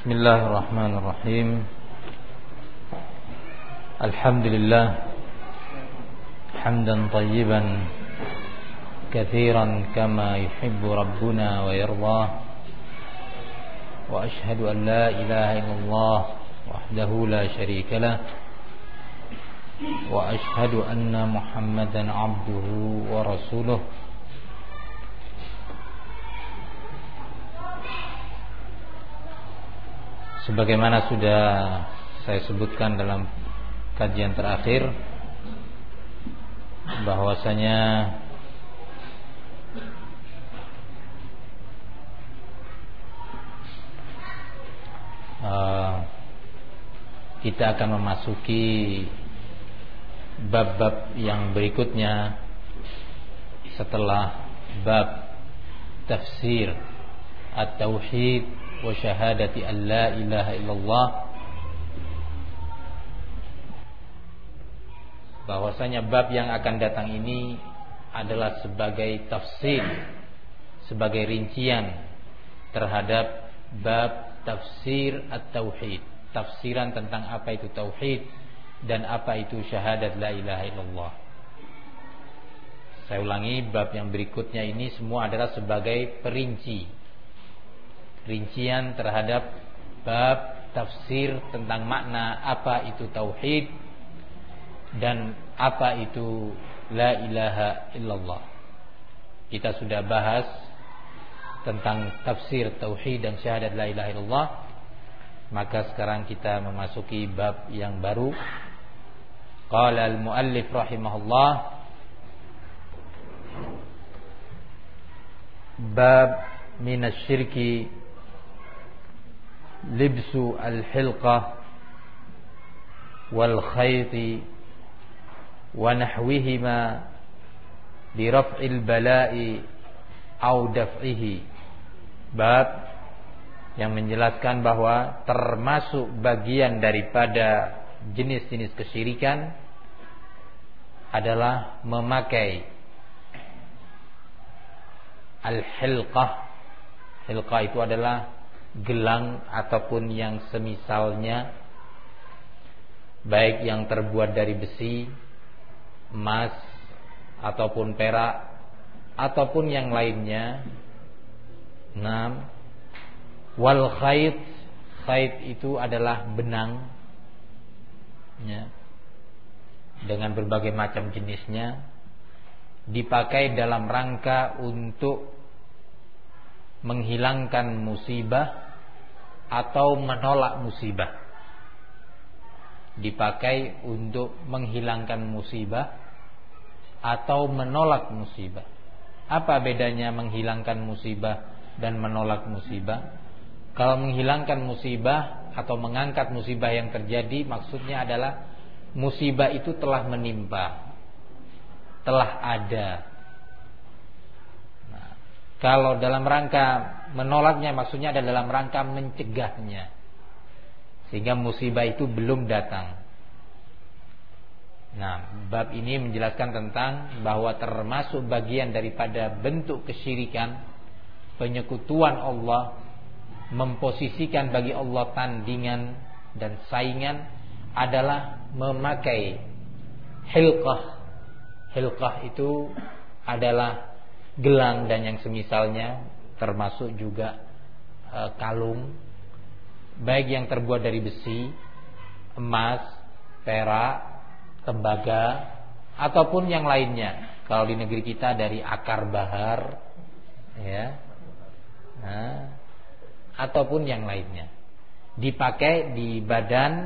Bismillahirrahmanirrahim. Alhamdulillah hamdan tayyiban katsiran kama yuhibbu rabbuna wa yardah. Wa ashhadu an la ilaha illallah wahdahu la syarika lah. Wa ashhadu anna Muhammadan abduhu wa rasuluh. Sebagaimana sudah saya sebutkan dalam kajian terakhir, bahwasanya kita akan memasuki bab-bab yang berikutnya setelah bab tafsir at-tauhid wa syahadati an la ilaha illallah, bahwasanya bab yang akan datang ini adalah sebagai tafsir, sebagai rincian terhadap bab tafsir at-tauhid, tafsiran tentang apa itu tauhid dan apa itu syahadat la ilaha illallah. Saya ulangi, bab yang berikutnya ini semua adalah sebagai rincian terhadap bab tafsir tentang makna apa itu tauhid dan apa itu la ilaha illallah. Kita sudah bahas tentang tafsir tauhid dan syahadat la ilaha illallah. Maka sekarang kita memasuki bab yang baru. Qala al-muallif rahimahullah, bab minasyirki libsu al-hilqah wal khayti wa nahwihima li raf'il bala'i au daf'ihi. Bab yang menjelaskan bahwa termasuk bagian daripada jenis-jenis kesyirikan adalah memakai al-hilqah. Hilqah itu adalah gelang ataupun yang semisalnya, baik yang terbuat dari besi, emas ataupun perak ataupun yang lainnya. 6. Wal khayt, khayt itu adalah benang ya, dengan berbagai macam jenisnya, dipakai dalam rangka untuk menghilangkan musibah atau menolak musibah. Dipakai untuk menghilangkan musibah atau menolak musibah. Apa bedanya menghilangkan musibah dan menolak musibah? Kalau menghilangkan musibah atau mengangkat musibah yang terjadi, maksudnya adalah musibah itu telah menimpa, telah ada. Kalau dalam rangka menolaknya, maksudnya adalah dalam rangka mencegahnya, sehingga musibah itu belum datang. Nah, bab ini menjelaskan tentang bahwa termasuk bagian daripada bentuk kesyirikan, penyekutuan Allah, memposisikan bagi Allah tandingan dan saingan, adalah memakai hilqah. Hilqah itu adalah gelang dan yang semisalnya, termasuk juga kalung, baik yang terbuat dari besi, emas, perak, tembaga ataupun yang lainnya. Kalau di negeri kita dari akar bahar ya, ataupun yang lainnya, dipakai di badan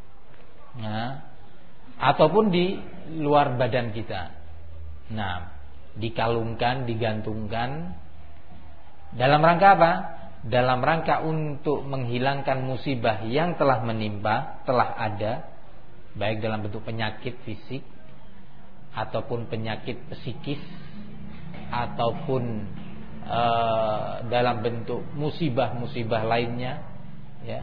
ataupun di luar badan kita. Nah, dikalungkan, digantungkan dalam rangka apa? Dalam rangka untuk menghilangkan musibah yang telah menimpa, telah ada, baik dalam bentuk penyakit fisik ataupun penyakit psikis ataupun dalam bentuk musibah-musibah lainnya ya.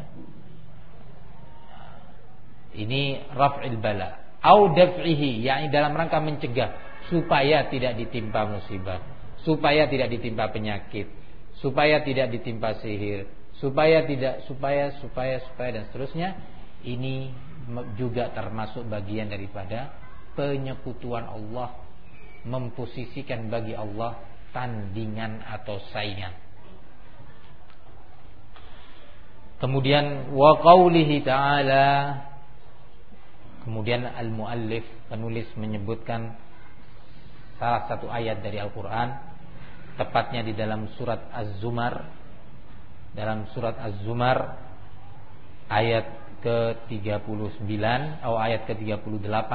Ini raf'il bala au daf'ihi, yakni dalam rangka mencegah supaya tidak ditimpa musibah, supaya tidak ditimpa penyakit, supaya tidak ditimpa sihir, supaya dan seterusnya. Ini juga termasuk bagian daripada penyekutuan Allah, memposisikan bagi Allah tandingan atau saingan. Kemudian wa qaulihi ta'ala, kemudian al-muallif, penulis, menyebutkan salah satu ayat dari Al-Qur'an, tepatnya di dalam surat Az-Zumar. Dalam surat Az-Zumar ayat ke-39 atau ayat ke-38,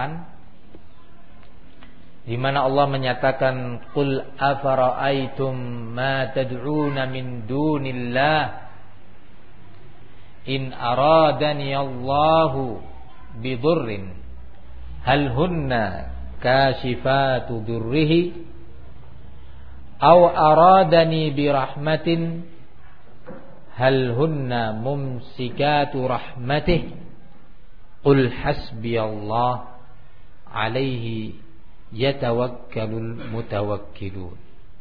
di mana Allah menyatakan, qul afara'aitum ma tad'una min dunillah in aradani Allahu bidurrin hal hunna kashifatu durrihi aw aradani birahmatin hal hunna mumsikatu rahmatih qul hasbiyallah alaihi yatawakkalul mutawakkilun.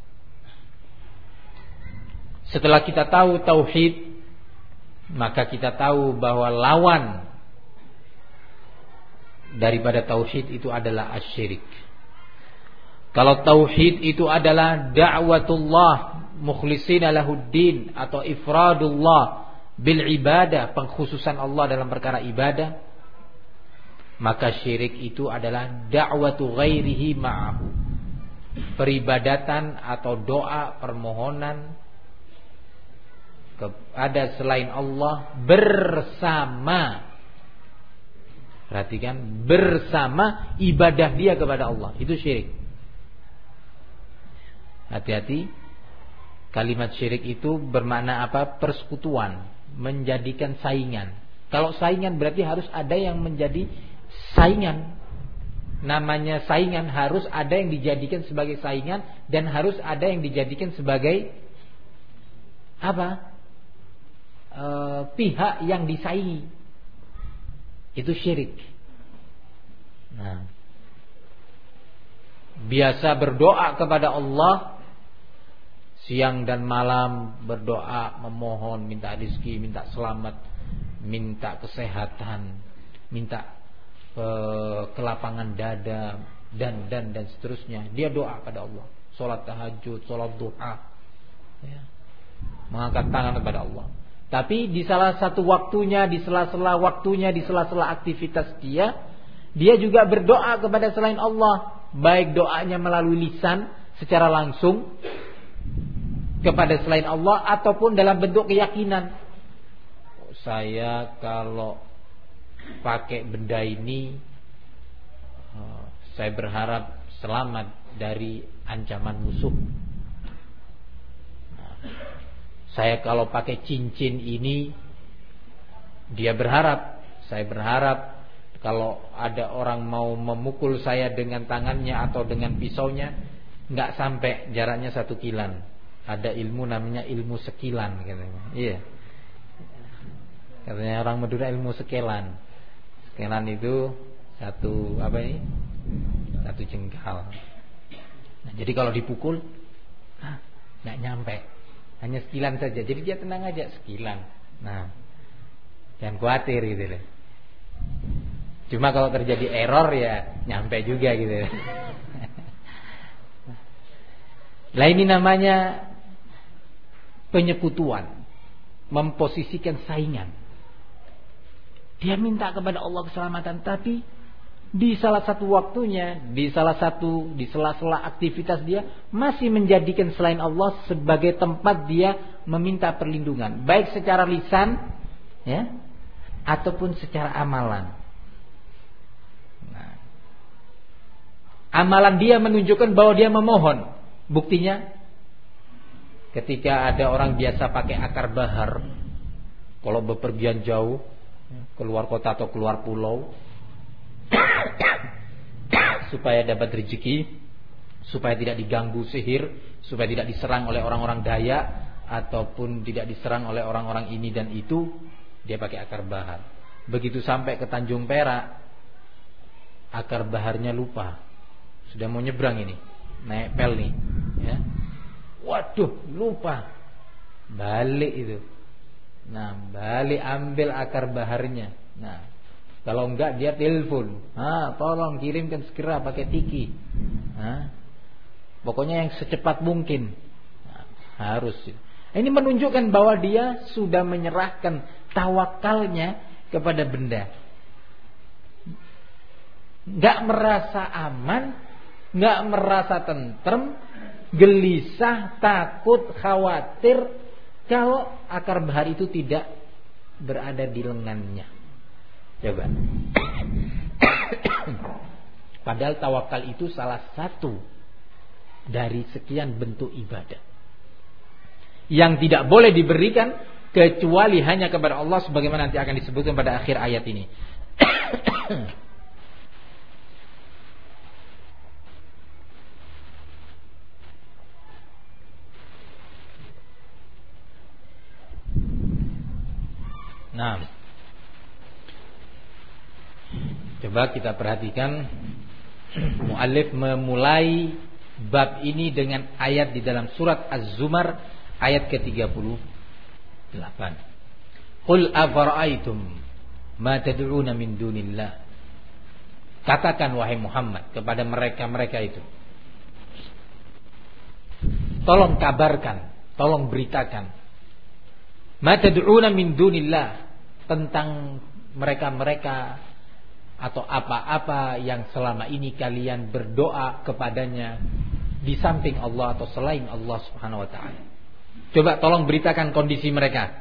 Setelah kita tahu tauhid, maka kita tahu bahwa lawan daripada tauhid itu adalah asyirik. Kalau tauhid itu adalah da'watullah mukhlishina lahuddin atau ifradullah bil ibadah, pengkhususan Allah dalam perkara ibadah, maka syirik itu adalah da'watu ghairihi ma'ahu, peribadatan atau doa permohonan kepada selain Allah bersama, perhatikan, bersama ibadah dia kepada Allah, itu syirik. Hati-hati, kalimat syirik itu bermakna apa? Persekutuan, menjadikan saingan. Kalau saingan berarti harus ada yang menjadi saingan. Namanya saingan harus ada yang dijadikan sebagai saingan, dan harus ada yang dijadikan sebagai apa? Pihak yang disaingi. Itu syirik. Nah, biasa berdoa kepada Allah siang dan malam, berdoa, memohon, minta rezeki, minta selamat, minta kesehatan, minta kelapangan dada, dan seterusnya. Dia doa pada Allah, sholat tahajud, sholat duha, ya, mengangkat tangan kepada Allah. Tapi di salah satu waktunya, di sela-sela waktunya, di sela-sela aktivitas dia juga berdoa kepada selain Allah, baik doanya melalui lisan secara langsung kepada selain Allah, ataupun dalam bentuk keyakinan. Saya kalau pakai benda ini, saya berharap selamat dari ancaman musuh. Saya kalau pakai cincin ini, saya berharap kalau ada orang mau memukul saya dengan tangannya atau dengan pisaunya, nggak sampai jaraknya 1 kilan. Ada ilmu namanya ilmu sekilan, katanya. Iya. Katanya orang Madura ilmu sekelan. Sekelan itu satu jengkal. Nah, jadi kalau dipukul, nggak nyampe, hanya sekilan saja. Jadi dia tenang aja, sekilan. Nah, jangan khawatir gitu loh. Cuma kalau terjadi error ya nyampe juga gitu. Lah ini namanya penyekutuan, memposisikan saingan. Dia minta kepada Allah keselamatan, tapi di salah satu waktunya, di sela-sela aktivitas dia masih menjadikan selain Allah sebagai tempat dia meminta perlindungan, baik secara lisan, ya, ataupun secara amalan. Nah, amalan dia menunjukkan bahwa dia memohon. Buktinya, ketika ada orang biasa pakai akar bahar, kalau bepergian jauh, keluar kota atau keluar pulau, supaya dapat rezeki, supaya tidak diganggu sihir, supaya tidak diserang oleh orang-orang Dayak, ataupun tidak diserang oleh orang-orang ini dan itu, dia pakai akar bahar. Begitu sampai ke Tanjung Perak, akar baharnya lupa, sudah mau nyebrang ini, naik pel nih, ya. Waduh, lupa. Balik itu. Nah, balik ambil akar baharnya. Nah, kalau enggak dia telepon. Tolong kirimkan segera pakai tiki. Pokoknya yang secepat mungkin. Harus. Ini menunjukkan bahwa dia sudah menyerahkan tawakalnya kepada benda. Enggak merasa aman, enggak merasa tentrem, gelisah, takut, khawatir kalau akar bahar itu tidak berada di lengannya. Coba. Padahal tawakal itu salah satu dari sekian bentuk ibadah yang tidak boleh diberikan kecuali hanya kepada Allah, sebagaimana nanti akan disebutkan pada akhir ayat ini. Nah, coba kita perhatikan muallif memulai bab ini dengan ayat di dalam surat Az-Zumar ayat ke-38. Qul afara'aitum ma tad'una min dunillah. Katakan wahai Muhammad kepada mereka-mereka itu. Tolong kabarkan, tolong beritakan. Ma tad'una min dunillah, tentang mereka-mereka atau apa-apa yang selama ini kalian berdoa kepadanya di samping Allah atau selain Allah Subhanahu wa taala. Coba tolong beritakan kondisi mereka.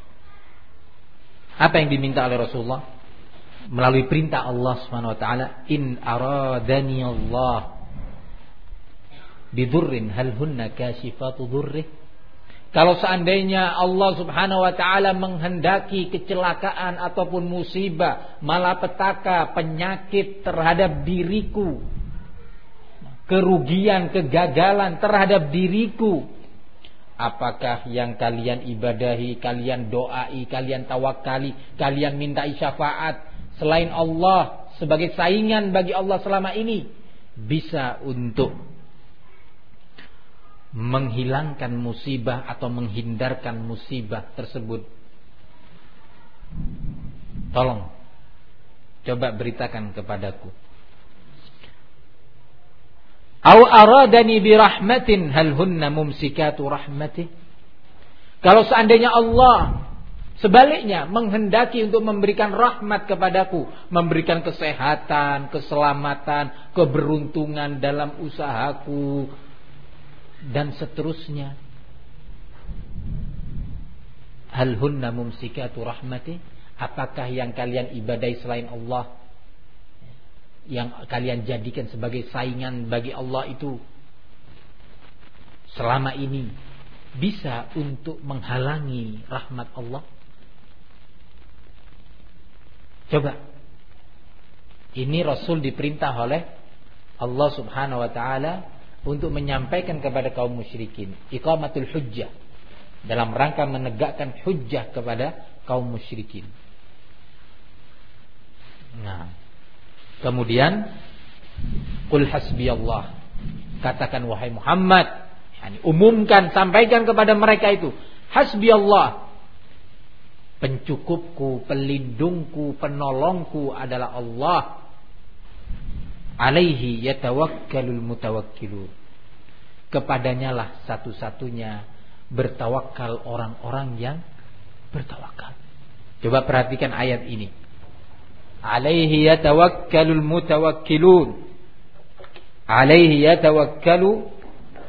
Apa yang diminta oleh Rasulullah melalui perintah Allah Subhanahu wa taala, in aradani Allah bidurrin hal hunna kashifatu durrih. Kalau seandainya Allah Subhanahu wa taala menghendaki kecelakaan ataupun musibah, malapetaka, penyakit terhadap diriku, kerugian, kegagalan terhadap diriku, apakah yang kalian ibadahi, kalian doai, kalian tawakali, kalian mintai syafaat selain Allah sebagai saingan bagi Allah selama ini bisa untuk menghilangkan musibah atau menghindarkan musibah tersebut? Tolong coba beritakan kepadaku. Aw aradani bi rahmatin hal hunna mumsikatu rahmatih. Kalau seandainya Allah sebaliknya menghendaki untuk memberikan rahmat kepadaku, memberikan kesehatan, keselamatan, keberuntungan dalam usahaku dan seterusnya, hal hunna mumsikatu rahmati, apakah yang kalian ibadai selain Allah, yang kalian jadikan sebagai saingan bagi Allah itu selama ini bisa untuk menghalangi rahmat Allah? Coba, ini Rasul diperintah oleh Allah Subhanahu wa taala untuk menyampaikan kepada kaum musyrikin, iqamatul hujjah, dalam rangka menegakkan hujjah kepada kaum musyrikin. Nah, kemudian qul hasbiyallah, katakan wahai Muhammad, yani umumkan, sampaikan kepada mereka itu, hasbiyallah, pencukupku, pelindungku, penolongku adalah Allah. Alaihi yatawakkalul mutawakkilun, kepadanya lah satu-satunya bertawakal orang-orang yang bertawakal. Coba perhatikan ayat ini. Alaihi yatawakkalul mutawakkilun. Alaihi yatawakkalu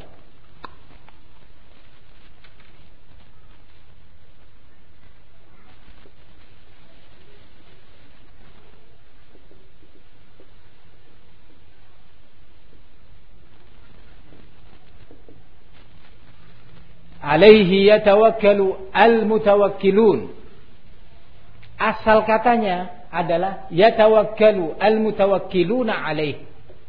alaihi yatawakkalu al-mutawakkilun. Asal katanya adalah yatawakkalu al-mutawakkiluna alaih.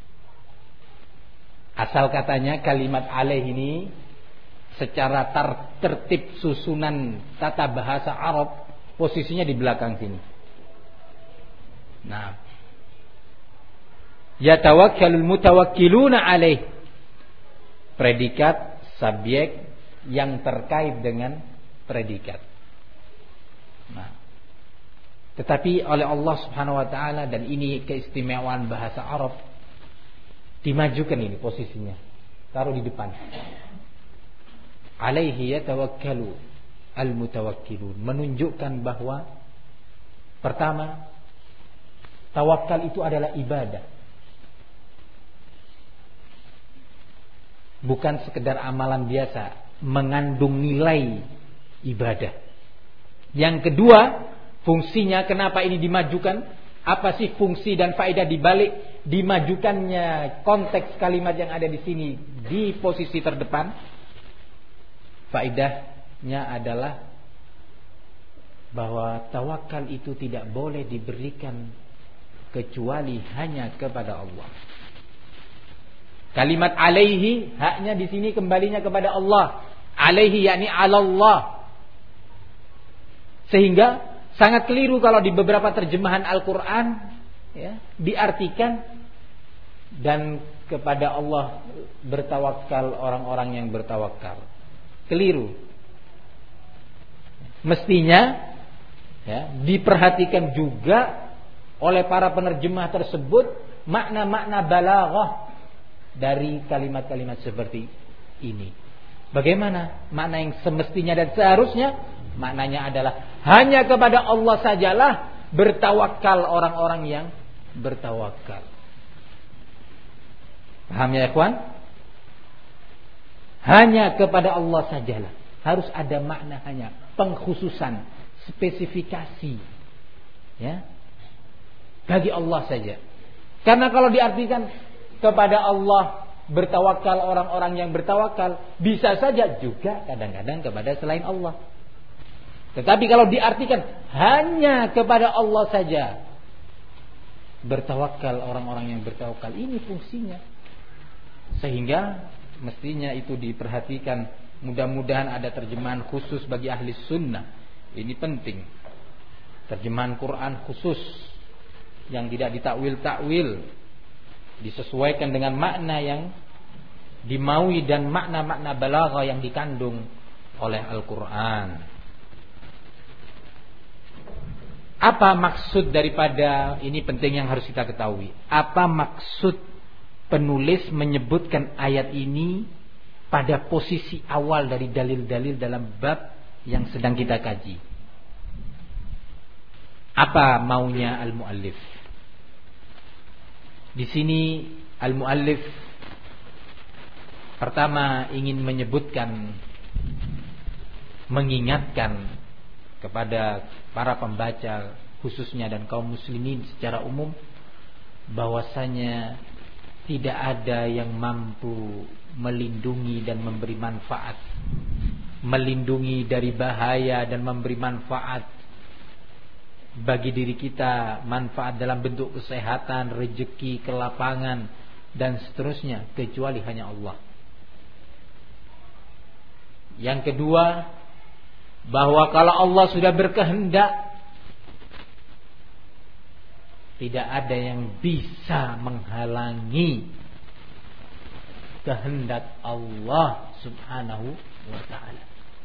Asal katanya kalimat alaih ini secara tertib susunan tata bahasa Arab posisinya di belakang sini. Nah, yatawakkalul mutawakkiluna alaih, predikat, subjek yang terkait dengan predikat. Nah, tetapi oleh Allah Subhanahu wa taala, dan ini keistimewaan bahasa Arab, dimajukan ini posisinya, taruh di depan. Alaihi yatawakkalu al-mutawakkilun, menunjukkan bahwa pertama, tawakal itu adalah ibadah, bukan sekedar amalan biasa, mengandung nilai ibadah. Yang kedua, fungsinya kenapa ini dimajukan? Apa sih fungsi dan faedah dibalik dimajukannya konteks kalimat yang ada di sini di posisi terdepan? Faedahnya adalah bahwa tawakal itu tidak boleh diberikan kecuali hanya kepada Allah. Kalimat alaihi, haknya di sini kembalinya kepada Allah. Alaihi yakni alallah. Sehingga sangat keliru kalau di beberapa terjemahan Al-Quran ya, diartikan dan kepada Allah bertawakal orang-orang yang bertawakal. Keliru. Mestinya ya, diperhatikan juga oleh para penerjemah tersebut makna-makna balaghah dari kalimat-kalimat seperti ini. Bagaimana makna yang semestinya dan seharusnya? Maknanya adalah hanya kepada Allah sajalah bertawakal orang-orang yang bertawakal. Paham ya ikhwan? Hanya kepada Allah sajalah. Harus ada makna hanya, pengkhususan, spesifikasi. Ya. Bagi Allah saja. Karena kalau diartikan kepada Allah bertawakal orang-orang yang bertawakal, bisa saja juga kadang-kadang kepada selain Allah. Tetapi kalau diartikan hanya kepada Allah saja bertawakal orang-orang yang bertawakal, ini fungsinya. Sehingga mestinya itu diperhatikan. Mudah-mudahan ada terjemahan khusus bagi ahli sunnah. Ini penting. Terjemahan Quran khusus yang tidak ditakwil-takwil, disesuaikan dengan makna yang dimaui dan makna-makna balaghah yang dikandung oleh Al-Quran. Apa maksud daripada ini, penting yang harus kita ketahui. Apa maksud penulis menyebutkan ayat ini pada posisi awal dari dalil-dalil dalam bab yang sedang kita kaji? Apa maunya al-muallif? Di sini al-muallif pertama ingin menyebutkan, mengingatkan kepada para pembaca khususnya dan kaum muslimin secara umum bahwasanya tidak ada yang mampu melindungi dan memberi manfaat, melindungi dari bahaya dan memberi manfaat bagi diri kita, manfaat dalam bentuk kesehatan, rezeki, kelapangan dan seterusnya, kecuali hanya Allah. Yang kedua, bahwa kalau Allah sudah berkehendak, tidak ada yang bisa menghalangi kehendak Allah Subhanahu wa ta'ala.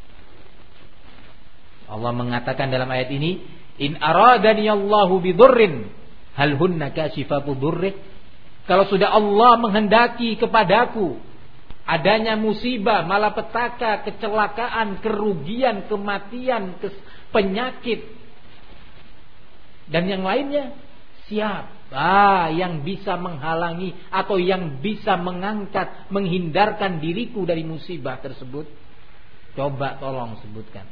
Allah mengatakan dalam ayat ini, in aradani Allahu bidurrin hal hunna kashifatu durrih. Kalau sudah Allah menghendaki kepadaku adanya musibah, malapetaka, kecelakaan, kerugian, kematian, penyakit dan yang lainnya, siapa yang bisa menghalangi atau yang bisa mengangkat, menghindarkan diriku dari musibah tersebut? Coba tolong sebutkan.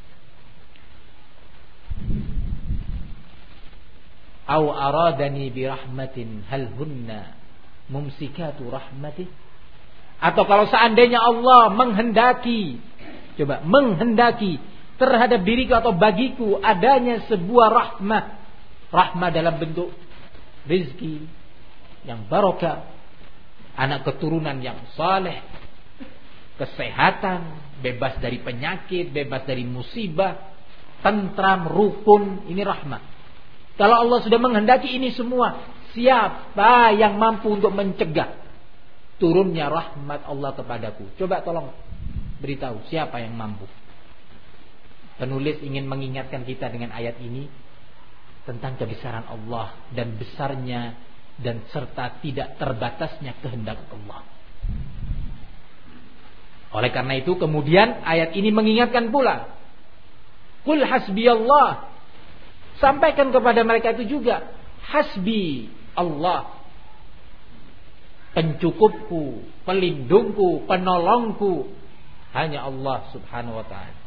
Au aradani bi rahmatin hal hunna mumsikatu rahmatih. Atau kalau seandainya Allah menghendaki, coba menghendaki terhadap diriku atau bagiku adanya sebuah rahmah, rahmah dalam bentuk rezeki yang barokah, anak keturunan yang saleh, kesehatan, bebas dari penyakit, bebas dari musibah, tentram, rukun, ini rahmat. Kalau Allah sudah menghendaki ini semua, siapa yang mampu untuk mencegah turunnya rahmat Allah kepadaku? Coba tolong beritahu siapa yang mampu. Penulis ingin mengingatkan kita dengan ayat ini tentang kebesaran Allah dan besarnya dan serta tidak terbatasnya kehendak Allah. Oleh karena itu kemudian ayat ini mengingatkan pula, Qul hasbiyallah. Sampaikan kepada mereka itu juga, hasbi Allah, pencukupku, pelindungku, penolongku hanya Allah subhanahu wa ta'ala.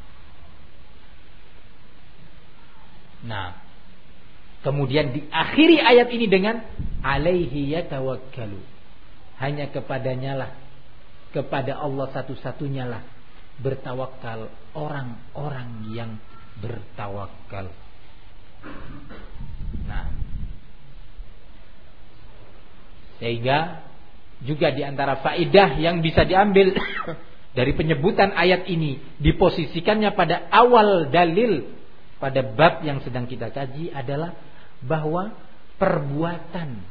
Nah, kemudian diakhiri ayat ini dengan alaihi yatawakkalu. Hanya kepadanya lah, kepada Allah satu-satunya lah bertawakal orang-orang yang bertawakal. Nah, sehingga juga di antara faedah yang bisa diambil dari penyebutan ayat ini, diposisikannya pada awal dalil pada bab yang sedang kita kaji adalah bahwa perbuatan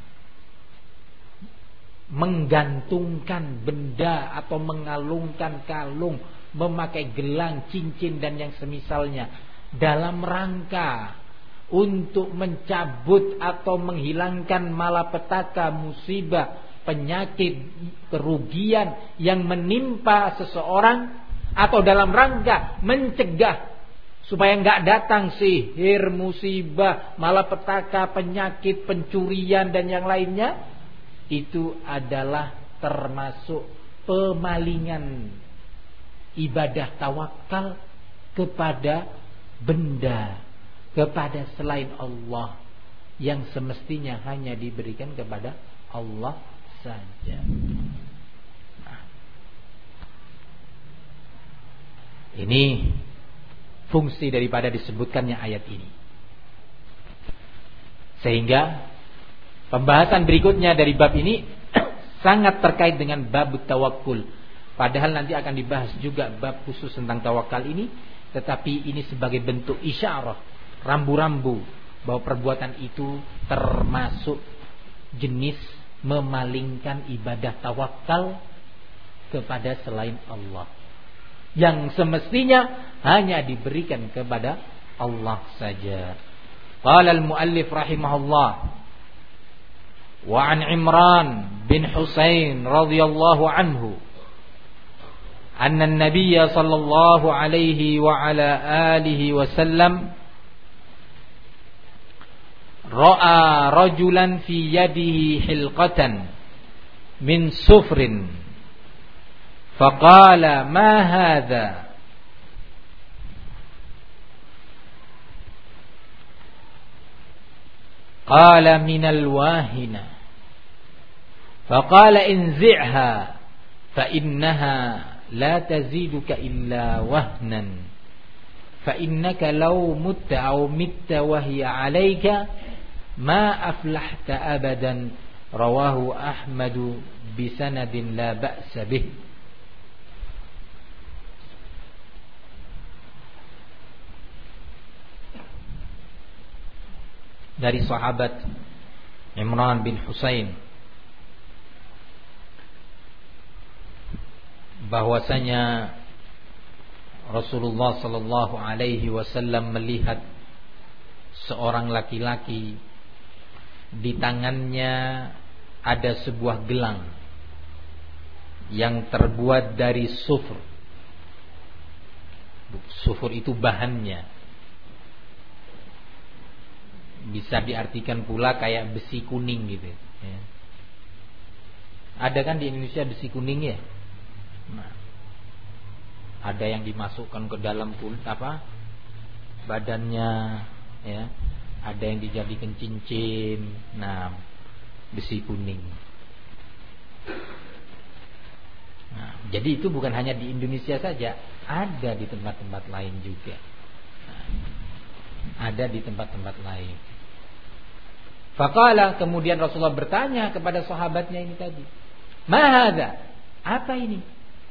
menggantungkan benda atau mengalungkan kalung, memakai gelang, cincin dan yang semisalnya dalam rangka untuk mencabut atau menghilangkan malapetaka, musibah, penyakit, kerugian yang menimpa seseorang, atau dalam rangka mencegah supaya enggak datang sihir, musibah, malapetaka, penyakit, pencurian dan yang lainnya, itu adalah termasuk pemalingan ibadah tawakal kepada benda, kepada selain Allah yang semestinya hanya diberikan kepada Allah saja. Nah, ini fungsi daripada disebutkannya ayat ini. Sehingga pembahasan berikutnya dari bab ini sangat terkait dengan bab tawakkul. Padahal nanti akan dibahas juga bab khusus tentang tawakal ini, tetapi ini sebagai bentuk isyarah, rambu-rambu bahwa perbuatan itu termasuk jenis memalingkan ibadah tawakal kepada selain Allah, yang semestinya hanya diberikan kepada Allah saja. Qala al-muallif rahimahullah, wa an Imran bin Husain radhiyallahu anhu anna an-nabiy sallallahu alaihi wa ala alihi wasallam ra'a rajulan fi yadihi hilqatan min sufrin faqala ma hadha qala min al-wahina faqala inzi'ha fa innaha la taziduka illa wahnan fa innaka law mutta aw mitta wa hiya 'alayka ma aflahta abadan. Rawahu Ahmadu bisanadin la ba'sa bih. Dari sahabat Imran bin Husain bahwasanya Rasulullah sallallahu alaihi wasallam melihat seorang laki-laki, di tangannya ada sebuah gelang yang terbuat dari sufur. Sufur itu bahannya bisa diartikan pula kayak besi kuning gitu ya. Ada kan di Indonesia besi kuning ya. Nah, ada yang dimasukkan ke dalam badannya ya. Ada yang dijadikan cincin. Nah, besi kuning. Nah, jadi itu bukan hanya di Indonesia saja, ada di tempat-tempat lain juga. Nah, ada di tempat-tempat lain. Faqala, kemudian Rasulullah bertanya kepada sahabatnya ini tadi, "Ma hadza?" Apa ini?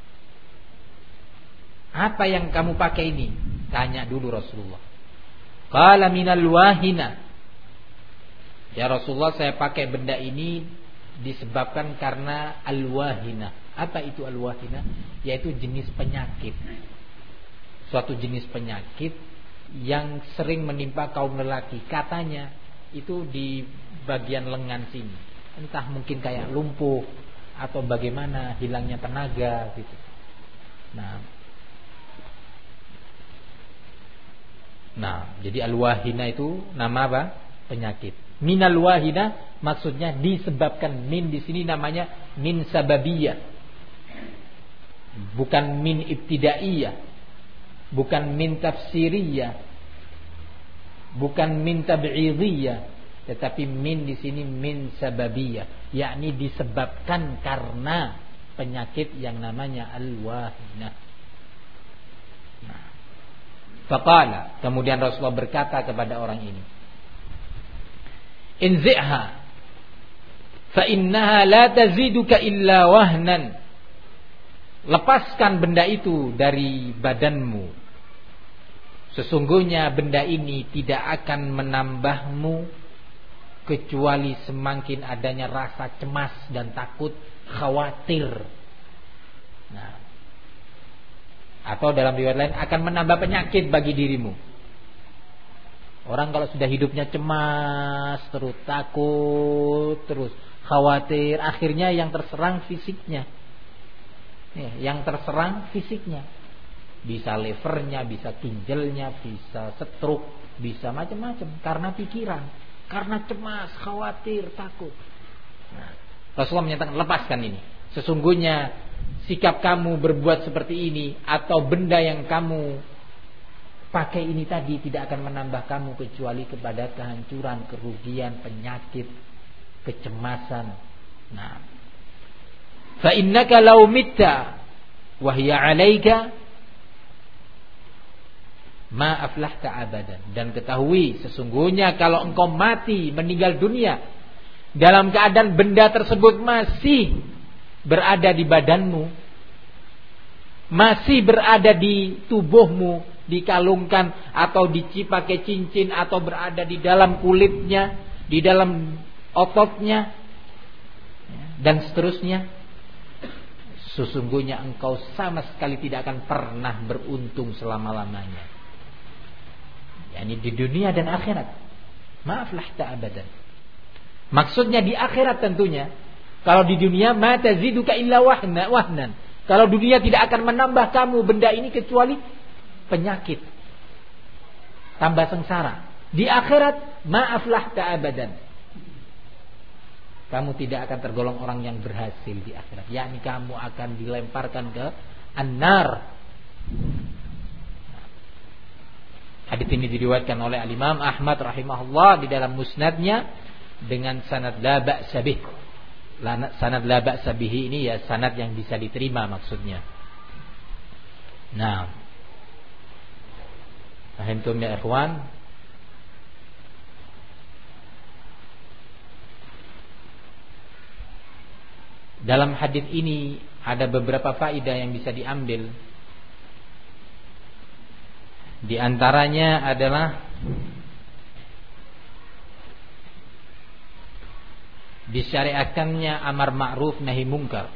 Apa yang kamu pakai ini? Tanya dulu Rasulullah. Qala minal wahina. Ya Rasulullah, saya pakai benda ini disebabkan karena al-wahina. Apa itu al-wahina? Yaitu jenis penyakit. Suatu jenis penyakit yang sering menimpa kaum lelaki. Katanya itu di bagian lengan sini. Entah mungkin kayak lumpuh atau bagaimana, hilangnya tenaga gitu. Nah, jadi al-wahina itu nama apa? Penyakit. Minal wahina maksudnya disebabkan. Min di sini namanya min sababiyah. Bukan min ibtidaiyah. Bukan min tafsiriyah. Bukan min tab'idiyah, tetapi min di sini min sababiyah, yakni disebabkan karena penyakit yang namanya al-wahinah. Faqala, kemudian Rasulullah berkata kepada orang ini, inzi'ha fa innaha la taziduka illa wahnan. Lepaskan benda itu dari badanmu. Sesungguhnya benda ini tidak akan menambahmu kecuali semakin adanya rasa cemas dan takut, khawatir. Nah, atau dalam riwayat lain akan menambah penyakit bagi dirimu. Orang kalau sudah hidupnya cemas, terus takut, terus khawatir, akhirnya yang terserang fisiknya. Yang terserang fisiknya. Bisa levernya, bisa ginjalnya, bisa stroke, bisa macam-macam karena pikiran, karena cemas, khawatir, takut. Nah, Rasulullah menyatakan lepaskan ini. Sesungguhnya sikap kamu berbuat seperti ini atau benda yang kamu pakai ini tadi tidak akan menambah kamu kecuali kepada kehancuran, kerugian, penyakit, kecemasan. Nah, fa innaka law mitta wa hiya 'alaika ma aflahta abadan. Dan ketahui sesungguhnya kalau engkau mati, meninggal dunia dalam keadaan benda tersebut masih berada di badanmu, masih berada di tubuhmu, dikalungkan atau pakai cincin atau berada di dalam kulitnya, di dalam ototnya dan seterusnya, sesungguhnya engkau sama sekali tidak akan pernah beruntung selama-lamanya. Yani di dunia dan akhirat. Ma'aflahta abadan. Maksudnya di akhirat tentunya. Kalau di dunia ma taziduka illa wahnan. Kalau dunia tidak akan menambah kamu benda ini kecuali penyakit, tambah sengsara. Di akhirat ma'aflahta abadan. Kamu tidak akan tergolong orang yang berhasil di akhirat. Yani kamu akan dilemparkan ke an-nar. Hadits ini diriwayatkan oleh Al-Imam Ahmad rahimahullah di dalam musnadnya dengan sanad la ba'sa bih. Sanad la ba'sa bih ini ya sanad yang bisa diterima maksudnya. Nah, fahimtum ya ikhwan? Dalam hadits ini ada beberapa faedah yang bisa diambil. Di antaranya adalah disyariatkannya amar ma'ruf nahi mungkar.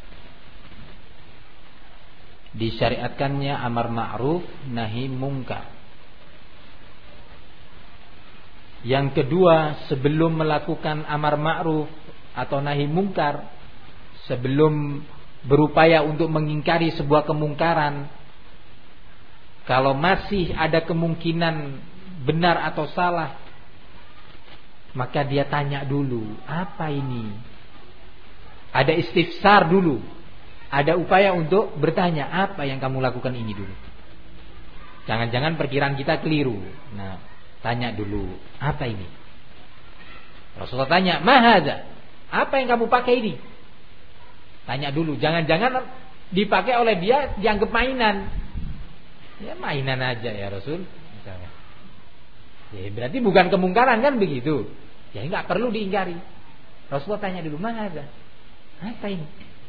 Disyariatkannya amar ma'ruf nahi mungkar. Yang kedua, sebelum melakukan amar ma'ruf atau nahi mungkar, sebelum berupaya untuk mengingkari sebuah kemungkaran, kalau masih ada kemungkinan benar atau salah, maka dia tanya dulu, apa ini? Ada istifsar dulu. Ada upaya untuk bertanya, apa yang kamu lakukan ini dulu. Jangan-jangan perkiraan kita keliru. Nah, tanya dulu, apa ini? Rasulullah tanya, ma hadza? Apa yang kamu pakai ini? Tanya dulu, jangan-jangan dipakai oleh dia dianggap mainan. Ya mainan aja ya Rasul misalnya. Ya berarti bukan kemungkaran kan begitu. Ya enggak perlu diingkari. Rasulullah tanya dulu, "Ma hadza?" Apa ini?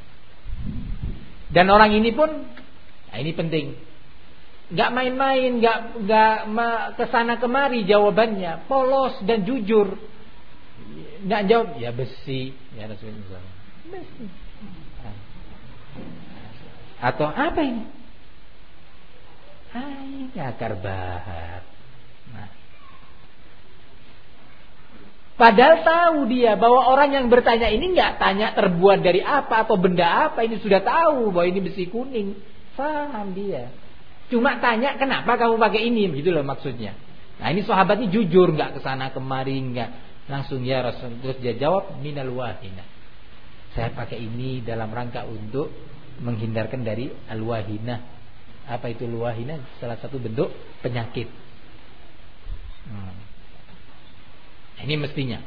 Dan orang ini pun, nah ini penting. Enggak main-main, enggak kesana kemari jawabannya, polos dan jujur. Enggak jawab, ya besi, ya Rasulullah. Besi. Atau apa ini? Ini akar bahar. Padahal tahu dia bahwa orang yang bertanya ini nggak tanya terbuat dari apa atau benda apa, ini sudah tahu bahwa ini besi kuning, paham dia. Cuma tanya kenapa kamu pakai ini, gitu loh maksudnya. Nah ini sahabat ini jujur, nggak kesana kemari, nggak langsung ya Rasul. Terus dia jawab minal wahina. Saya pakai ini dalam rangka untuk menghindarkan dari al-wahina. Apa itu al-wahina? Salah satu bentuk penyakit. Ini mestinya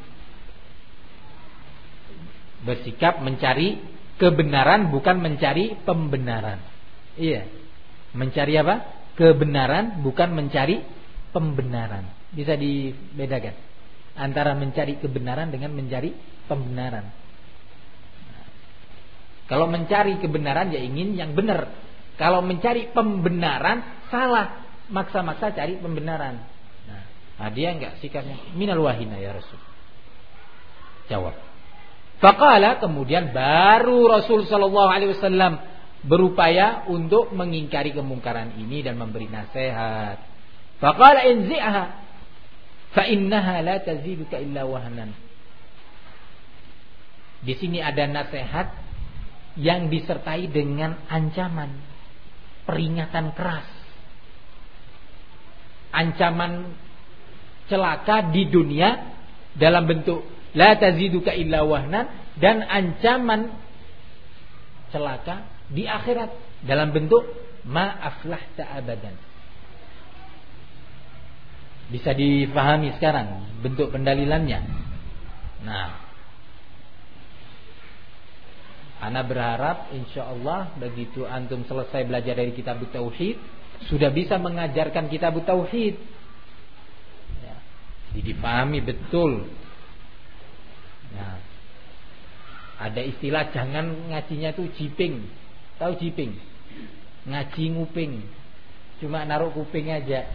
bersikap mencari kebenaran, bukan mencari pembenaran. Iya, mencari apa? Kebenaran, bukan mencari pembenaran. Bisa dibedakan antara mencari kebenaran dengan mencari pembenaran. Kalau mencari kebenaran ya ingin yang benar. Kalau mencari pembenaran salah, maksa-maksa cari pembenaran. Nah, dia enggak sikapnya minal wahina ya Rasul. Jawab. Faqala, kemudian baru Rasul sallallahu alaihi wasallam berupaya untuk mengingkari kemungkaran ini dan memberi nasihat. Faqala inzi'ha fa innaha la taziduka illa wahnan. Di sini ada nasihat yang disertai dengan ancaman, peringatan keras. Ancaman celaka di dunia dalam bentuk la taziduka illa wahnan, dan ancaman celaka di akhirat dalam bentuk ma aflahta abadan. Bisa difahami sekarang bentuk pendalilannya. Nah, ana berharap insyaallah begitu antum selesai belajar dari kitab tauhid sudah bisa mengajarkan kitab tauhid. Dipahami betul. Nah, ada istilah jangan ngajinya tuh jiping. Tahu jiping? Ngaji nguping. Cuma naruh kuping aja.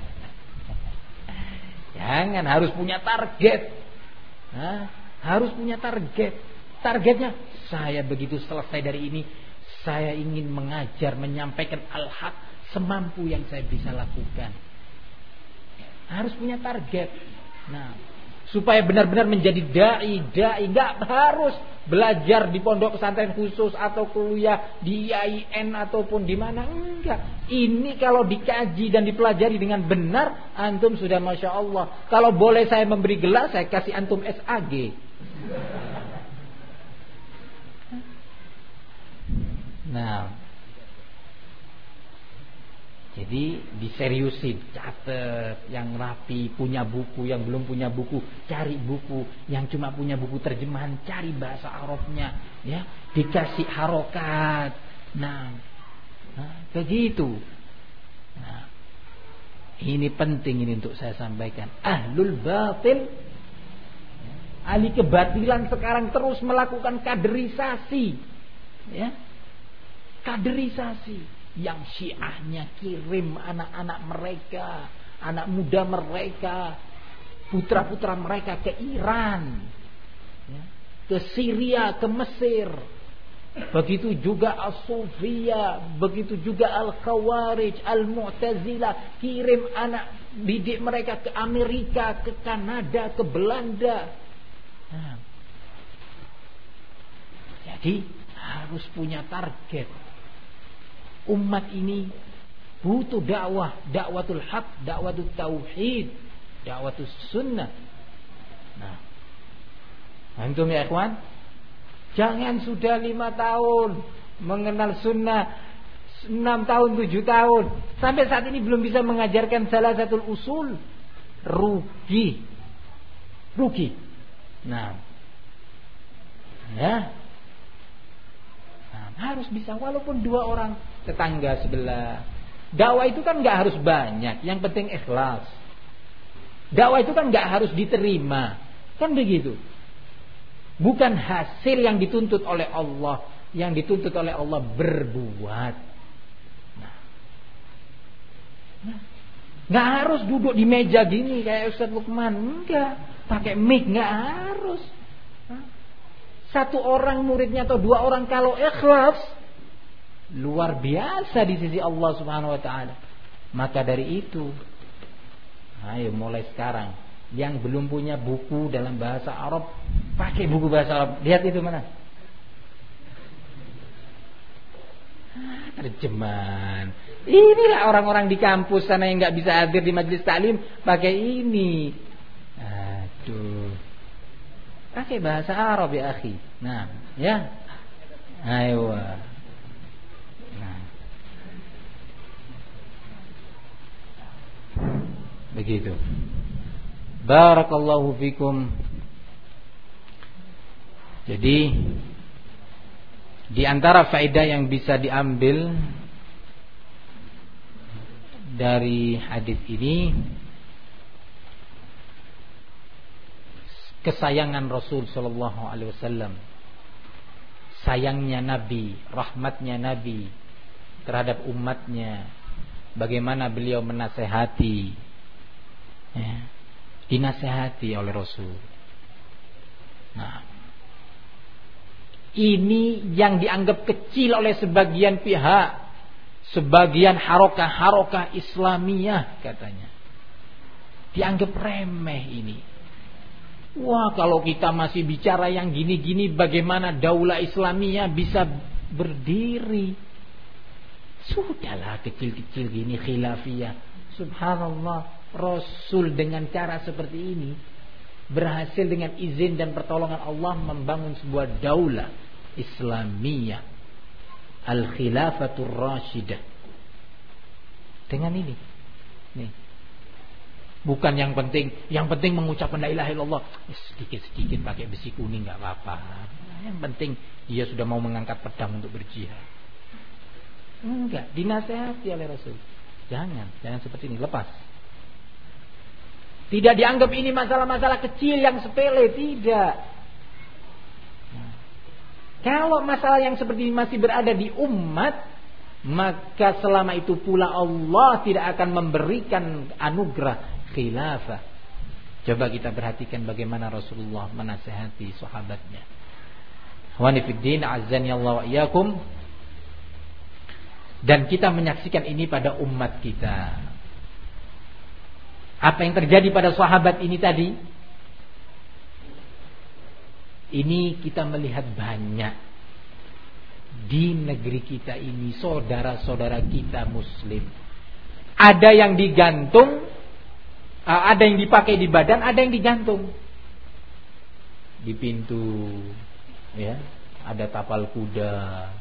Jangan, harus punya target. Nah, harus punya target. Targetnya saya begitu selesai dari ini, saya ingin mengajar, menyampaikan al-haq semampu yang saya bisa lakukan. Harus punya target. Nah, supaya benar-benar menjadi dai, enggak harus belajar di pondok pesantren khusus atau kuliah di IAIN ataupun di mana, enggak. Ini kalau dikaji dan dipelajari dengan benar, antum sudah masya Allah. Kalau boleh saya memberi gelar, saya kasih antum SAG. Nah, jadi diseriusin, catat yang rapi, punya buku, yang belum punya buku, cari buku, yang cuma punya buku terjemahan, cari bahasa Arabnya, ya, dikasih harokat. Nah, begitu. Nah, ini penting ini untuk saya sampaikan. Ahlul batil, ahli kebatilan sekarang terus melakukan kaderisasi, ya, kaderisasi. Yang Syiahnya kirim anak-anak mereka, anak muda mereka, putra-putra mereka ke Iran, ya, ke Syria, ke Mesir. Begitu juga As-Sufiyah, begitu juga Al-Khawarij, Al-Mu'tazilah, kirim anak didik mereka ke Amerika, ke Kanada, ke Belanda. Nah, jadi harus punya target. Umat ini butuh dakwah, dakwatul haq, dakwatul tauhid, dakwatul sunnah. Nah, antum ya ikhwan, jangan sudah 5 tahun mengenal sunnah, 6 tahun, 7 tahun, sampai saat ini belum bisa mengajarkan salah satu usul. Rugi. Nah, ya, harus bisa, walaupun 2 orang tetangga sebelah. Dakwah itu kan gak harus banyak, yang penting ikhlas. Dakwah itu kan gak harus diterima, kan begitu. Bukan hasil yang dituntut oleh Allah, yang dituntut oleh Allah berbuat. Nah, gak harus duduk di meja gini kayak Ustaz Lukman, enggak. Pakai mic gak harus. 1 orang muridnya atau 2 orang kalau ikhlas, luar biasa di sisi Allah Subhanahu wa taala. Maka dari itu, ayo mulai sekarang Yang belum punya buku dalam bahasa Arab, pakai buku bahasa Arab. Lihat itu mana? Terjemahan. Inilah orang-orang di kampus sana yang nggak bisa hadir di majelis taklim, pakai ini. Aduh. Pakai bahasa Arab ya akhi. Nah, ya. Ayo. Nah. Begitu. Barakallahu fikum. Jadi di antara faedah yang bisa diambil dari hadis ini, kesayangan Rasul sallallahu alaihi wasallam, sayangnya Nabi, rahmatnya Nabi terhadap umatnya, bagaimana beliau menasehati, dinasehati oleh Rasul. Nah, ini yang dianggap kecil oleh sebagian pihak, sebagian harokah-harokah Islamiyah katanya. Dianggap remeh ini. Wah, kalau kita masih bicara yang gini-gini, bagaimana daulah Islamiyah bisa berdiri? Sudahlah, kecil-kecil gini khilafiyah. Subhanallah, Rasul dengan cara seperti ini berhasil dengan izin dan pertolongan Allah membangun sebuah daulah Islamiyah, Al-Khilafatur Rashidah. Dengan ini. Nih. Bukan yang penting mengucapkan la ilaha illallah. Sedikit-sedikit pakai besi kuning enggak apa-apa. Yang penting dia sudah mau mengangkat pedang untuk berjihad. Enggak, dinasehati oleh Rasul. Jangan seperti ini, lepas. Tidak dianggap ini masalah-masalah kecil yang sepele, tidak. Kalau masalah yang seperti ini masih berada di umat, maka selama itu pula Allah tidak akan memberikan anugerah khilafah. Coba kita perhatikan bagaimana Rasulullah menasihati sahabatnya. Wa nifiddin azzani Allah wa iyyakum. Dan kita menyaksikan ini pada umat kita. Apa yang terjadi pada sahabat ini tadi? Ini kita melihat banyak di negeri kita ini, saudara-saudara kita muslim. Ada yang digantung, ada yang dipakai di badan, ada yang digantung di pintu, ya. Ada tapal kuda,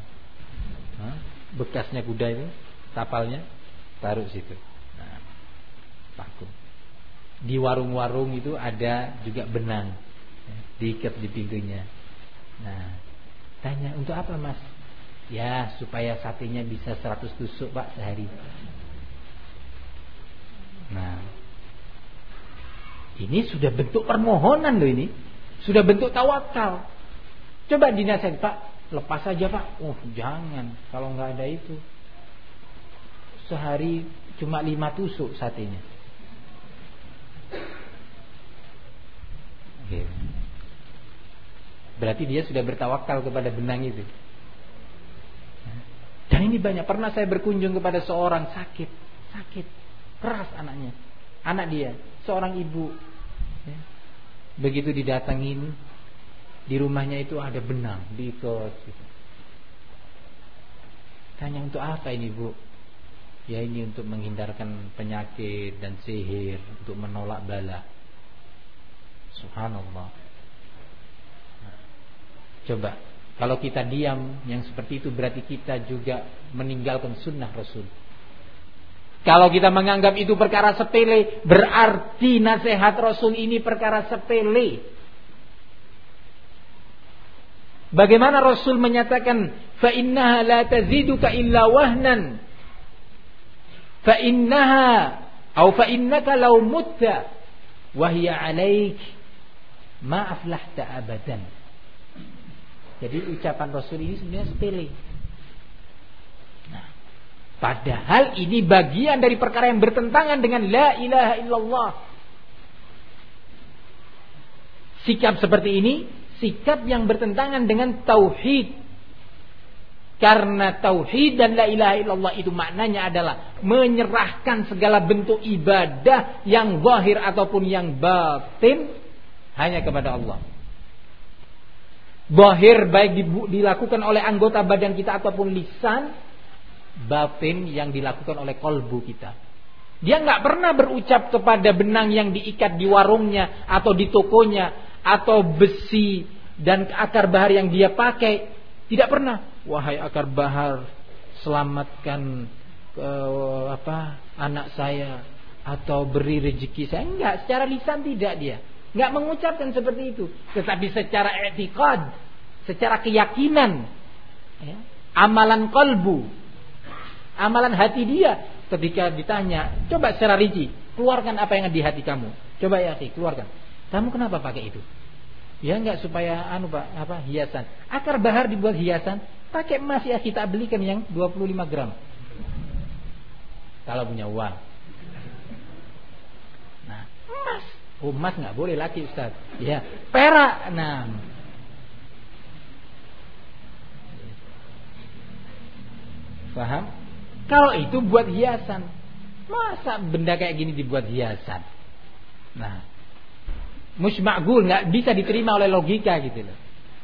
bekasnya kuda itu, tapalnya taruh situ. Nah, paku. Di warung-warung itu ada juga benang, diikat di pintunya. Nah, tanya, untuk apa mas? Ya, supaya satenya bisa 100 tusuk pak sehari. Nah, ini sudah bentuk permohonan loh ini. Sudah bentuk tawakal. Coba dinasihat, pak, lepas saja pak. Oh jangan, kalau nggak ada itu sehari cuma 5 tusuk satenya. Oke. Berarti dia sudah bertawakal kepada benang itu. Dan ini banyak. Pernah saya berkunjung kepada seorang sakit keras anaknya, anak dia, seorang ibu. Begitu didatangin, di rumahnya itu ada benang diikat. Tanya, untuk apa ini bu? Ya ini untuk menghindarkan penyakit dan sihir, untuk menolak bala. Subhanallah. Coba, kalau kita diam yang seperti itu, berarti kita juga meninggalkan sunnah Rasul. Kalau kita menganggap itu perkara sepele, berarti nasihat Rasul ini perkara sepele. Bagaimana Rasul menyatakan, fa innaha la taziduka illa wahnan, fa innaha au fa innaka law mutta wa hiya 'alaik ma aflahta abadan. Jadi ucapan Rasul ini sebenarnya sepele. Nah, padahal ini bagian dari perkara yang bertentangan dengan la ilaha illallah. Sikap seperti ini sikap yang bertentangan dengan tauhid. Karena tauhid dan la ilaha illallah itu maknanya adalah menyerahkan segala bentuk ibadah yang zahir ataupun yang batin hanya kepada Allah. Zahir baik dilakukan oleh anggota badan kita ataupun lisan, batin yang dilakukan oleh kolbu kita. Dia nggak pernah berucap kepada benang yang diikat di warungnya atau di tokonya atau besi dan akar bahar yang dia pakai. Tidak pernah. Wahai akar bahar, selamatkan anak saya atau beri rezeki saya. Enggak, secara lisan tidak dia. Enggak mengucapkan seperti itu. Tetapi secara i'tiqad, secara keyakinan, ya, amalan qalbu, amalan hati dia. Ketika ditanya, coba secara rinci, keluarkan apa yang ada di hati kamu. Coba ya, keluarkan. Kamu kenapa pakai itu? Ya enggak supaya hiasan. Akar bahar dibuat hiasan, pakai emas ya, kita belikan yang 25 gram. Kalau punya uang. Nah, emas. Oh, emas enggak boleh lagi, Ustaz. Ya, perak. Nah. Paham? Kalau itu buat hiasan. Masa benda kayak gini dibuat hiasan? Nah, musma'gul, nggak bisa diterima oleh logika gitu loh.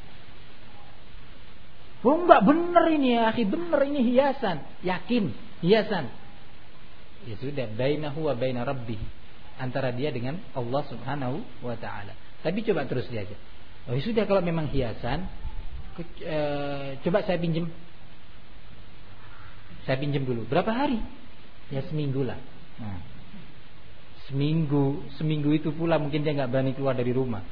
Oh enggak, bener ini ya akhi, bener ini hiasan. Yakin, hiasan. Ya sudah, bainahu wa baina rabbih, antara dia dengan Allah Subhanahu wa taala. Tapi coba terus dia aja. Oh sudah, kalau memang hiasan, coba saya pinjem. Saya pinjem dulu. Berapa hari? Ya seminggu lah. Nah. Seminggu itu pula mungkin dia nggak berani keluar dari rumah.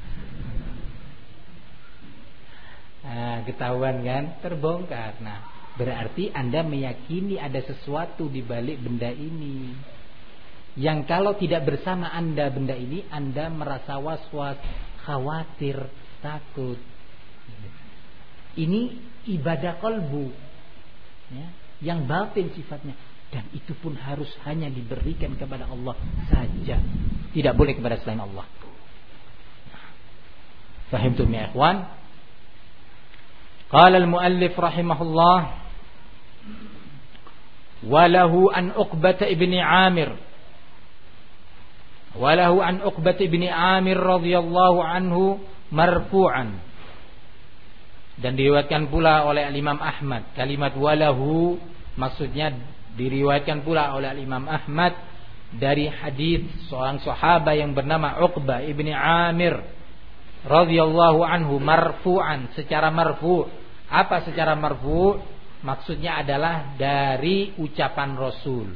Nah, ketahuan kan, terbongkar. Nah, berarti Anda meyakini ada sesuatu di balik benda ini. Yang kalau tidak bersama Anda benda ini, Anda merasa was-was, khawatir, takut. Ini ibadah qalbu, ya, yang batin sifatnya. Dan itu pun harus hanya diberikan kepada Allah saja. Tidak boleh kepada selain Allah. Fahimtum ya ikhwan? Qala al-muallif rahimahullah, walahu an Uqbah ibn Amir. Walahu an Uqbah ibn Amir radhiyallahu anhu marfu'an. Dan diriwayatkan pula oleh Imam Ahmad. Kalimat walahu maksudnya diriwayatkan pula oleh Imam Ahmad dari hadis seorang sahabat yang bernama Uqbah ibni Amir radhiyallahu anhu marfu'an, secara marfu'. Apa secara marfu'? Maksudnya adalah dari ucapan Rasul.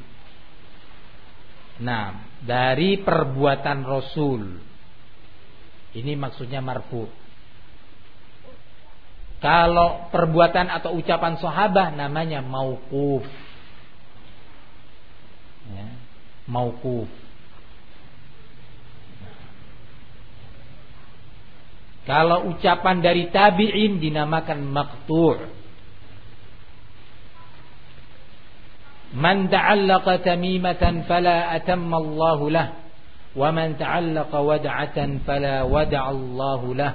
Nah, dari perbuatan Rasul. Ini maksudnya marfu'. Kalau perbuatan atau ucapan sahabat namanya mauquf. Ya, mauquf. Kalau ucapan dari tabi'in dinamakan maqtu'. Man ta'allaqa tamimatan fala atamma Allahu lah, wa man ta'allaqa wad'atan fala wada'a Allahu lah.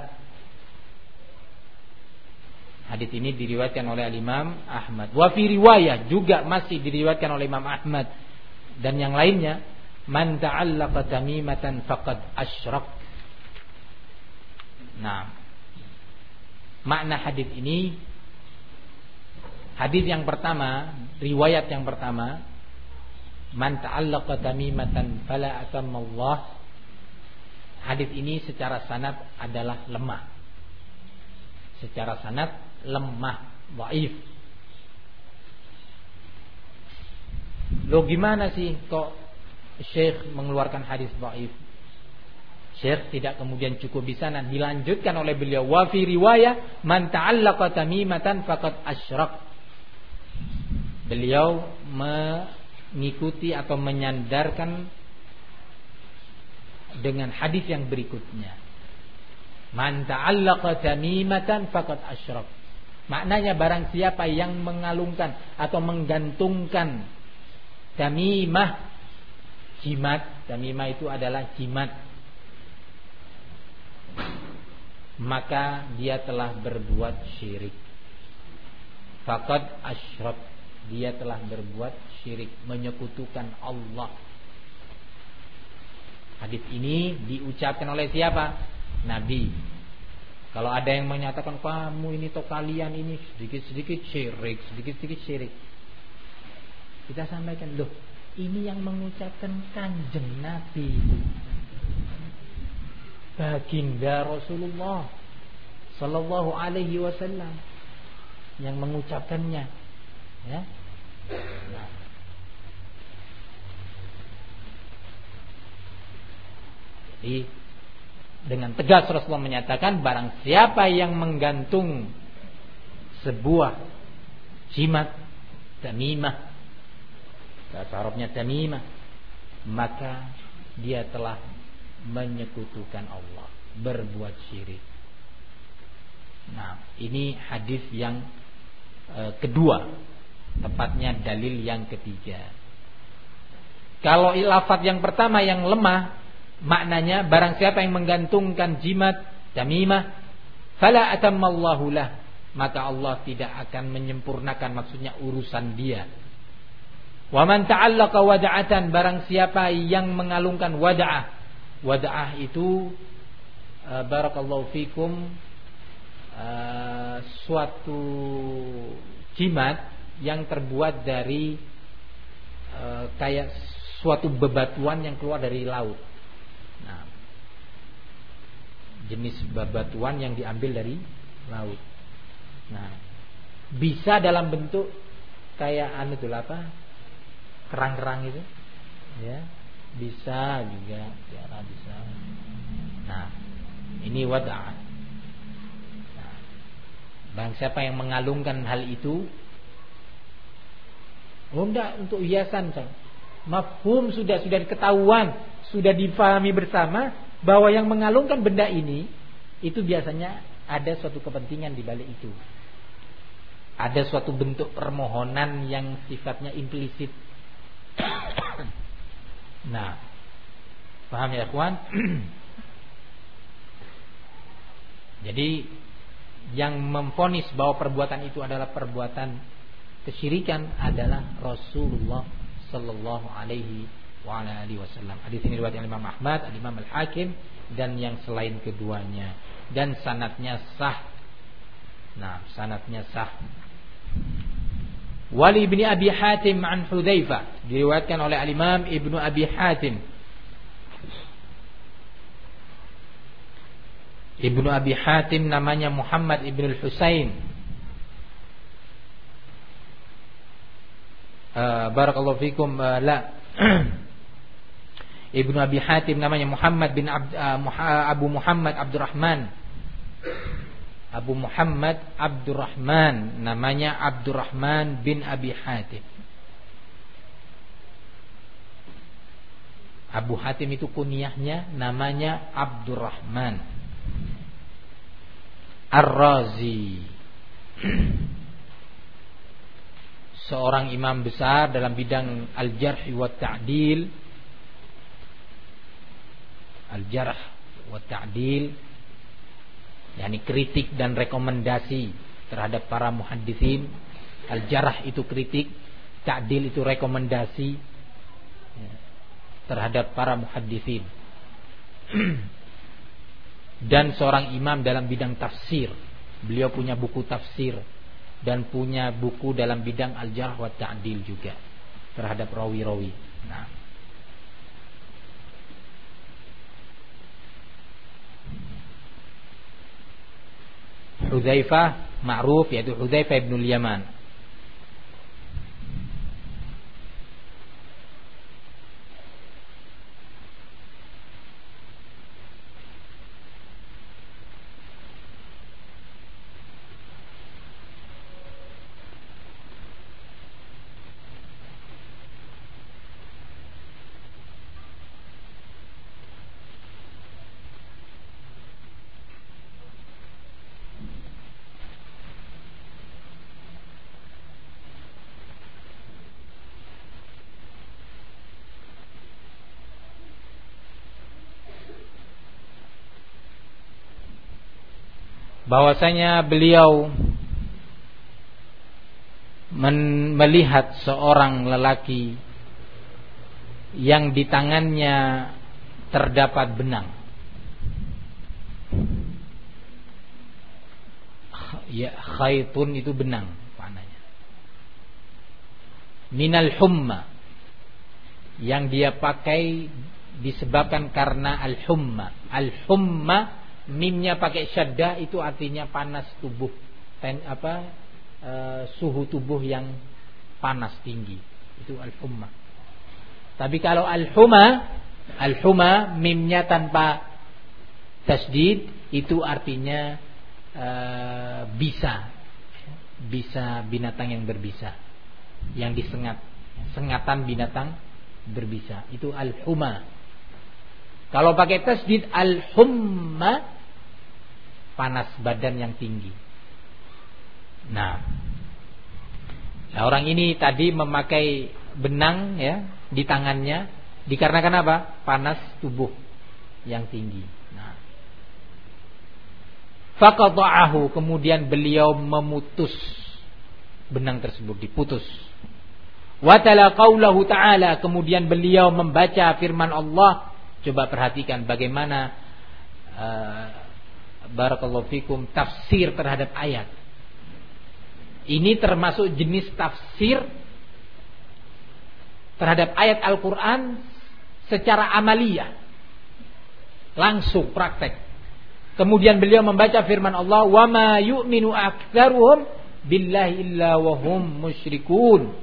Hadis ini diriwayatkan oleh Imam Ahmad. Wa fi riwayah juga masih diriwayatkan oleh Imam Ahmad dan yang lainnya, man ta'allaqa tamimatan faqad asyrak. Nah, makna hadis ini, hadis yang pertama, riwayat yang pertama, man ta'allaqa tamimatan fala atamma Allah. Hadis ini secara sanad adalah lemah. Secara sanad lemah, dhaif. Loh gimana sih kok Syekh mengeluarkan hadis dhaif? Syekh tidak kemudian cukup di sana, dilanjutkan oleh beliau, wa fi riwayah man ta'allaqa tamimatan faqad asyrak. Beliau mengikuti atau menyandarkan dengan hadis yang berikutnya. Man ta'allaqa tamimatan faqad asyrak. Maknanya barang siapa yang mengalungkan atau menggantungkan tamimah, jimat. Tamimah itu adalah jimat, maka dia telah berbuat syirik. faqad asyrak, dia telah berbuat syirik, menyekutukan Allah. Hadis ini diucapkan oleh siapa? Nabi. Kalau ada yang menyatakan kamu ini atau kalian ini sedikit-sedikit syirik, sedikit-sedikit syirik, kita sampaikan, loh, ini yang mengucapkan Kanjeng Nabi, baginda Rasulullah sallallahu alaihi wasallam yang mengucapkannya, ya. Nah. Jadi dengan tegas Rasulullah menyatakan, barang siapa yang menggantung sebuah jimat, tamimah, bahasa Arabnya tamimah, maka dia telah menyekutukan Allah, berbuat syirik. Nah, ini hadis yang kedua, tepatnya dalil yang ketiga. Kalau lafaz yang pertama yang lemah, maknanya barang siapa yang menggantungkan jimat, tamimah, fala atammallahu lah, maka Allah tidak akan menyempurnakan, maksudnya urusan dia. Wa man ta'allaqa wada'atan, barang siapa yang mengalungkan wada'ah. Wada'ah itu barakallahu fikum, suatu jimat yang terbuat dari kayak suatu bebatuan yang keluar dari laut. Nah, jenis bebatuan yang diambil dari laut. Nah, bisa dalam bentuk kayak kerang-kerang itu, ya, bisa juga, ya, bisa. Nah, ini wada'ah. Nah, bang siapa yang mengalungkan hal itu, enggak untuk hiasan, mafhum sudah diketahuan, sudah difahami bersama bahwa yang mengalungkan benda ini itu biasanya ada suatu kepentingan di balik itu. Ada suatu bentuk permohonan yang sifatnya implisit. Nah, paham ya, ikhwan? Jadi yang memvonis bahwa perbuatan itu adalah perbuatan kesyirikan adalah Rasulullah sallallahu alaihi wa ala alihi wasallam. Hadis ini riwayat Imam Ahmad, Imam Al-Hakim dan yang selain keduanya, dan sanadnya sah. Nah, sanadnya sah. Wali bin Abi Hatim an Hudzaifah, diriwayatkan oleh Al-Imam Ibnu Abi Hatim. Ibnu Abi Hatim namanya Muhammad Ibnu Al-Husain. Barakallahu fikum. Ibnu Abi Hatim namanya Muhammad bin Abu Muhammad Abdurrahman. Abu Muhammad Abdurrahman, namanya Abdurrahman bin Abi Hatim. Abu Hatim itu kunyahnya, namanya Abdurrahman Ar-Razi. Seorang imam besar dalam bidang al-jarh wa ta'dil. Al-jarh wa ta'dil, yakni kritik dan rekomendasi terhadap para muhadditsin. Al-jarh itu kritik, ta'dil itu rekomendasi terhadap para muhadditsin. Dan seorang imam dalam bidang tafsir. Beliau punya buku tafsir dan punya buku dalam bidang al-jarh wa ta'dil juga terhadap rawi-rawi. Nah, Hudzaifah ma'ruf, yaitu Hudzaifah ibn al-Yaman. Bahwasanya beliau melihat seorang lelaki yang di tangannya terdapat benang. Ya, khaitun itu benang maknanya. Minal humma, yang dia pakai disebabkan karena al-humma. Al-humma, mimnya pakai syaddah, itu artinya panas tubuh. Suhu tubuh yang panas tinggi, itu al-humma. Tapi kalau al-huma mimnya tanpa tasdid, itu artinya bisa binatang yang berbisa, yang disengat, sengatan binatang berbisa, itu al-huma. Kalau pakai tasdid al-humma, panas badan yang tinggi. Nah, orang ini tadi memakai benang ya di tangannya dikarenakan apa? Panas tubuh yang tinggi. Nah, faqata'ahu, kemudian beliau memutus benang tersebut, diputus. Wa tala qaulahu ta'ala, kemudian beliau membaca firman Allah. Coba perhatikan bagaimana barakallahu fikum tafsir terhadap ayat. Ini termasuk jenis tafsir terhadap ayat Al-Quran secara amaliyah, langsung praktek. Kemudian beliau membaca firman Allah, wa ma yu'minu aktsaruhum billahi illa wa hum musyrikun.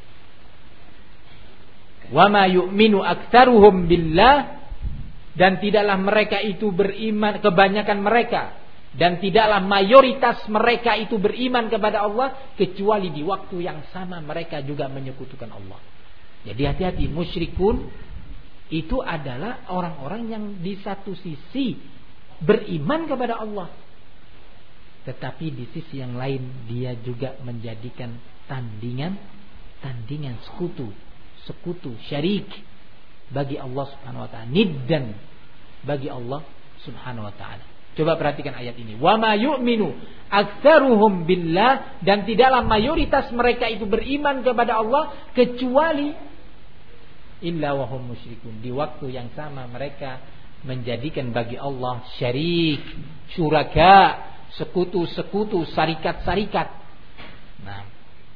Wa ma yu'minu aktsaruhum billah, dan tidaklah mereka itu beriman, kebanyakan mereka, dan tidaklah mayoritas mereka itu beriman kepada Allah, kecuali di waktu yang sama mereka juga menyekutukan Allah. Jadi hati-hati, musyrikun itu adalah orang-orang yang di satu sisi beriman kepada Allah, tetapi di sisi yang lain dia juga menjadikan tandingan sekutu, syarik bagi Allah Subhanahu wa taala, niddan bagi Allah Subhanahu wa taala. Coba perhatikan ayat ini. Wa ma yu'minu aktsaruhum billah, dan tidaklah mayoritas mereka itu beriman kepada Allah kecuali illa wa hum musyrikun. Di waktu yang sama mereka menjadikan bagi Allah syarik, syuraka, sekutu-sekutu, syarikat-syarikat. Nah,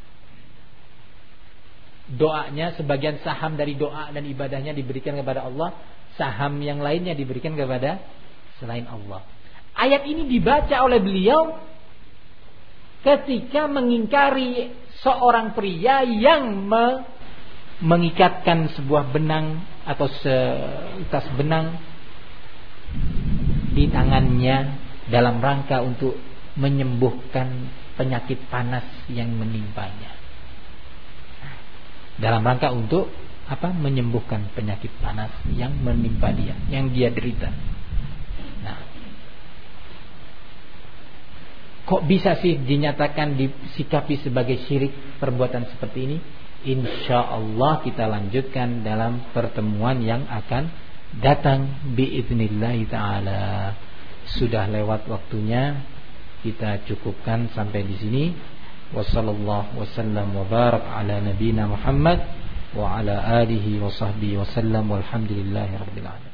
doanya, sebagian saham dari doa dan ibadahnya diberikan kepada Allah, saham yang lainnya diberikan kepada selain Allah. Ayat ini dibaca oleh beliau ketika mengingkari seorang pria yang mengikatkan sebuah benang atau seutas benang di tangannya dalam rangka untuk menyembuhkan penyakit panas yang menimpanya. Dalam rangka untuk apa? Menyembuhkan penyakit panas yang menimpa dia, yang dia derita. Nah, kok bisa sih dinyatakan, disikapi sebagai syirik perbuatan seperti ini? Insyaallah kita lanjutkan dalam pertemuan yang akan datang biiznillah taala. Sudah lewat waktunya, kita cukupkan sampai di sini. Wassallallahu wasallam wa barak ala nabiyina Muhammad wa ala alihi wa sahbihi wasallam walhamdulillahi rabbil alamin.